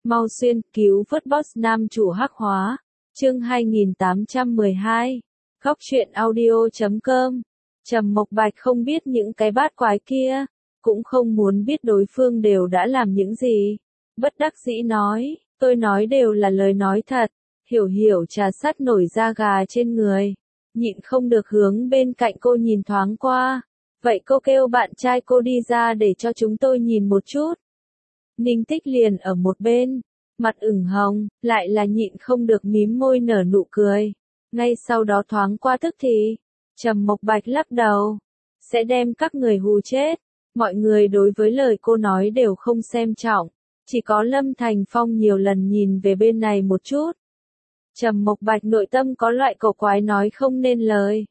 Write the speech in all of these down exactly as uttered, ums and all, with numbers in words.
Mau xuyên cứu vớt boss nam chủ hắc hóa. Chương hai nghìn tám trăm mười hai. Góc truyện audio chấm com. Trầm Mộc Bạch không biết những cái bát quái kia, cũng không muốn biết đối phương đều đã làm những gì. Bất đắc dĩ nói, tôi nói đều là lời nói thật. Hiểu Hiểu trà sát nổi da gà trên người, nhịn không được hướng bên cạnh cô nhìn thoáng qua. Vậy cô kêu bạn trai cô đi ra để cho chúng tôi nhìn một chút. Ninh Tích liền ở một bên, mặt ửng hồng, lại là nhịn không được mím môi nở nụ cười. Ngay sau đó thoáng qua tức thì, Trầm Mộc Bạch lắc đầu, sẽ đem các người hù chết. Mọi người đối với lời cô nói đều không xem trọng, chỉ có Lâm Thành Phong nhiều lần nhìn về bên này một chút. Trầm Mộc Bạch nội tâm có loại cổ quái nói không nên lời.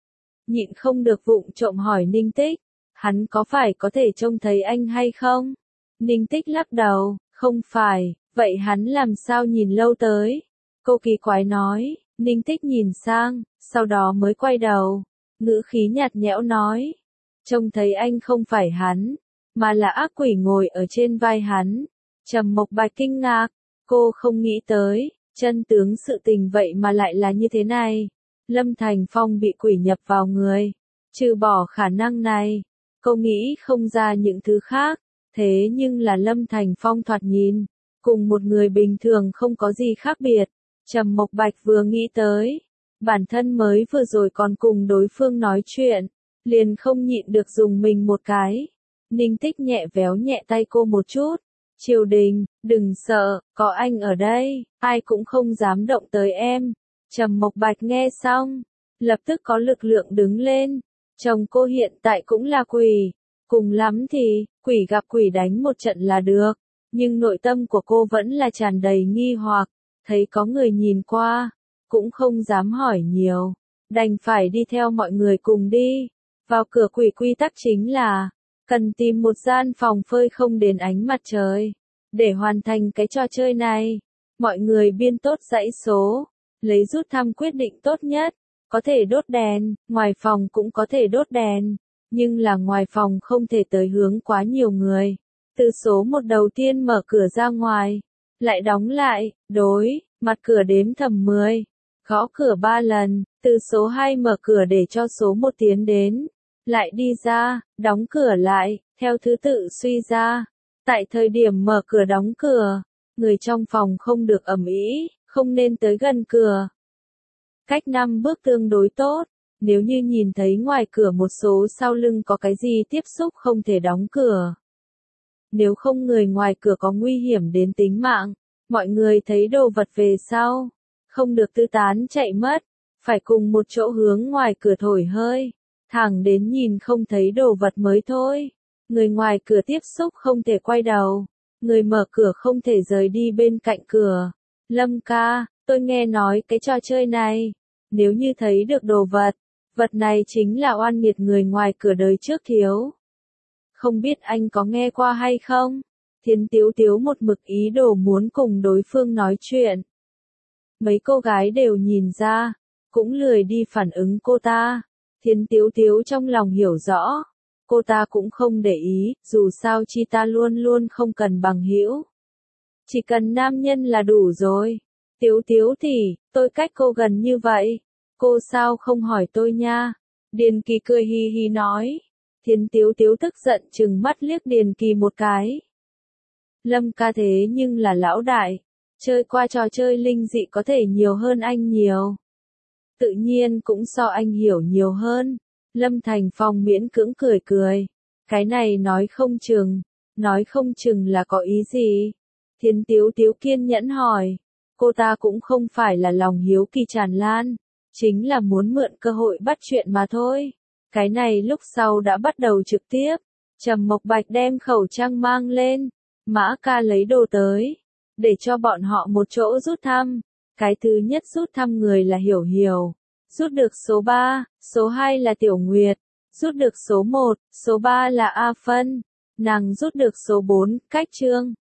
Nhịn không được vụng trộm hỏi Ninh Tích, hắn có phải có thể trông thấy anh hay không? Ninh Tích lắc đầu, không phải, vậy hắn làm sao nhìn lâu tới? Cô kỳ quái nói. Ninh Tích nhìn sang, sau đó mới quay đầu, ngữ khí nhạt nhẽo nói, trông thấy anh không phải hắn, mà là ác quỷ ngồi ở trên vai hắn. Trầm Mộc Bạch kinh ngạc, cô không nghĩ tới, chân tướng sự tình vậy mà lại là như thế này. Lâm Thành Phong bị quỷ nhập vào người, trừ bỏ khả năng này, cô nghĩ không ra những thứ khác, thế nhưng là Lâm Thành Phong thoạt nhìn, cùng một người bình thường không có gì khác biệt. Trầm Mộc Bạch vừa nghĩ tới, bản thân mới vừa rồi còn cùng đối phương nói chuyện, liền không nhịn được dùng mình một cái. Ninh Tích nhẹ véo nhẹ tay cô một chút, Triều Đình, đừng sợ, có anh ở đây, ai cũng không dám động tới em. Trầm Mộc Bạch nghe xong, lập tức có lực lượng đứng lên, chồng cô hiện tại cũng là quỷ, cùng lắm thì, quỷ gặp quỷ đánh một trận là được, nhưng nội tâm của cô vẫn là tràn đầy nghi hoặc. Thấy có người nhìn qua, cũng không dám hỏi nhiều, đành phải đi theo mọi người cùng đi. Vào cửa quỷ quy tắc chính là, cần tìm một gian phòng phơi không đến ánh mặt trời. Để hoàn thành cái trò chơi này, mọi người biên tốt dãy số, lấy rút thăm quyết định tốt nhất, có thể đốt đèn, ngoài phòng cũng có thể đốt đèn, nhưng là ngoài phòng không thể tới hướng quá nhiều người. Từ số một đầu tiên mở cửa ra ngoài, lại đóng lại, đối, mặt cửa đếm thầm mười, gõ cửa ba lần, từ số hai mở cửa để cho số một tiến đến, lại đi ra, đóng cửa lại, theo thứ tự suy ra. Tại thời điểm mở cửa đóng cửa, người trong phòng không được ầm ĩ, không nên tới gần cửa. Cách năm bước tương đối tốt, nếu như nhìn thấy ngoài cửa một số sau lưng có cái gì tiếp xúc không thể đóng cửa. Nếu không người ngoài cửa có nguy hiểm đến tính mạng, mọi người thấy đồ vật về sau, không được tư tán chạy mất, phải cùng một chỗ hướng ngoài cửa thổi hơi, thẳng đến nhìn không thấy đồ vật mới thôi. Người ngoài cửa tiếp xúc không thể quay đầu, người mở cửa không thể rời đi bên cạnh cửa. Lâm ca, tôi nghe nói cái trò chơi này, nếu như thấy được đồ vật, vật này chính là oan nghiệt người ngoài cửa đời trước thiếu. Không biết anh có nghe qua hay không? Thiến Tiếu Tiếu một mực ý đồ muốn cùng đối phương nói chuyện. Mấy cô gái đều nhìn ra, cũng lười đi phản ứng cô ta. Thiến Tiếu Tiếu trong lòng hiểu rõ, cô ta cũng không để ý, dù sao chi ta luôn luôn không cần bằng hữu. Chỉ cần nam nhân là đủ rồi. Tiếu Tiếu thì, tôi cách cô gần như vậy, cô sao không hỏi tôi nha? Điền Kỳ cười hi hi nói. Thiến Tiếu Tiếu tức giận trừng mắt liếc Điền Kỳ một cái. Lâm ca thế nhưng là lão đại, chơi qua trò chơi linh dị có thể nhiều hơn anh nhiều. Tự nhiên cũng so anh hiểu nhiều hơn. Lâm Thành Phong miễn cưỡng cười cười. Cái này nói không chừng, nói không chừng là có ý gì? Thiến Tiếu Tiếu kiên nhẫn hỏi. Cô ta cũng không phải là lòng hiếu kỳ tràn lan, chính là muốn mượn cơ hội bắt chuyện mà thôi. Cái này lúc sau đã bắt đầu trực tiếp. Trầm Mộc Bạch đem khẩu trang mang lên, Mã ca lấy đồ tới, để cho bọn họ một chỗ rút thăm. Cái thứ nhất rút thăm người là Hiểu Hiểu, rút được số ba, số hai là Tiểu Nguyệt, rút được số một, số ba là A Phân, nàng rút được số bốn, Cách Trương.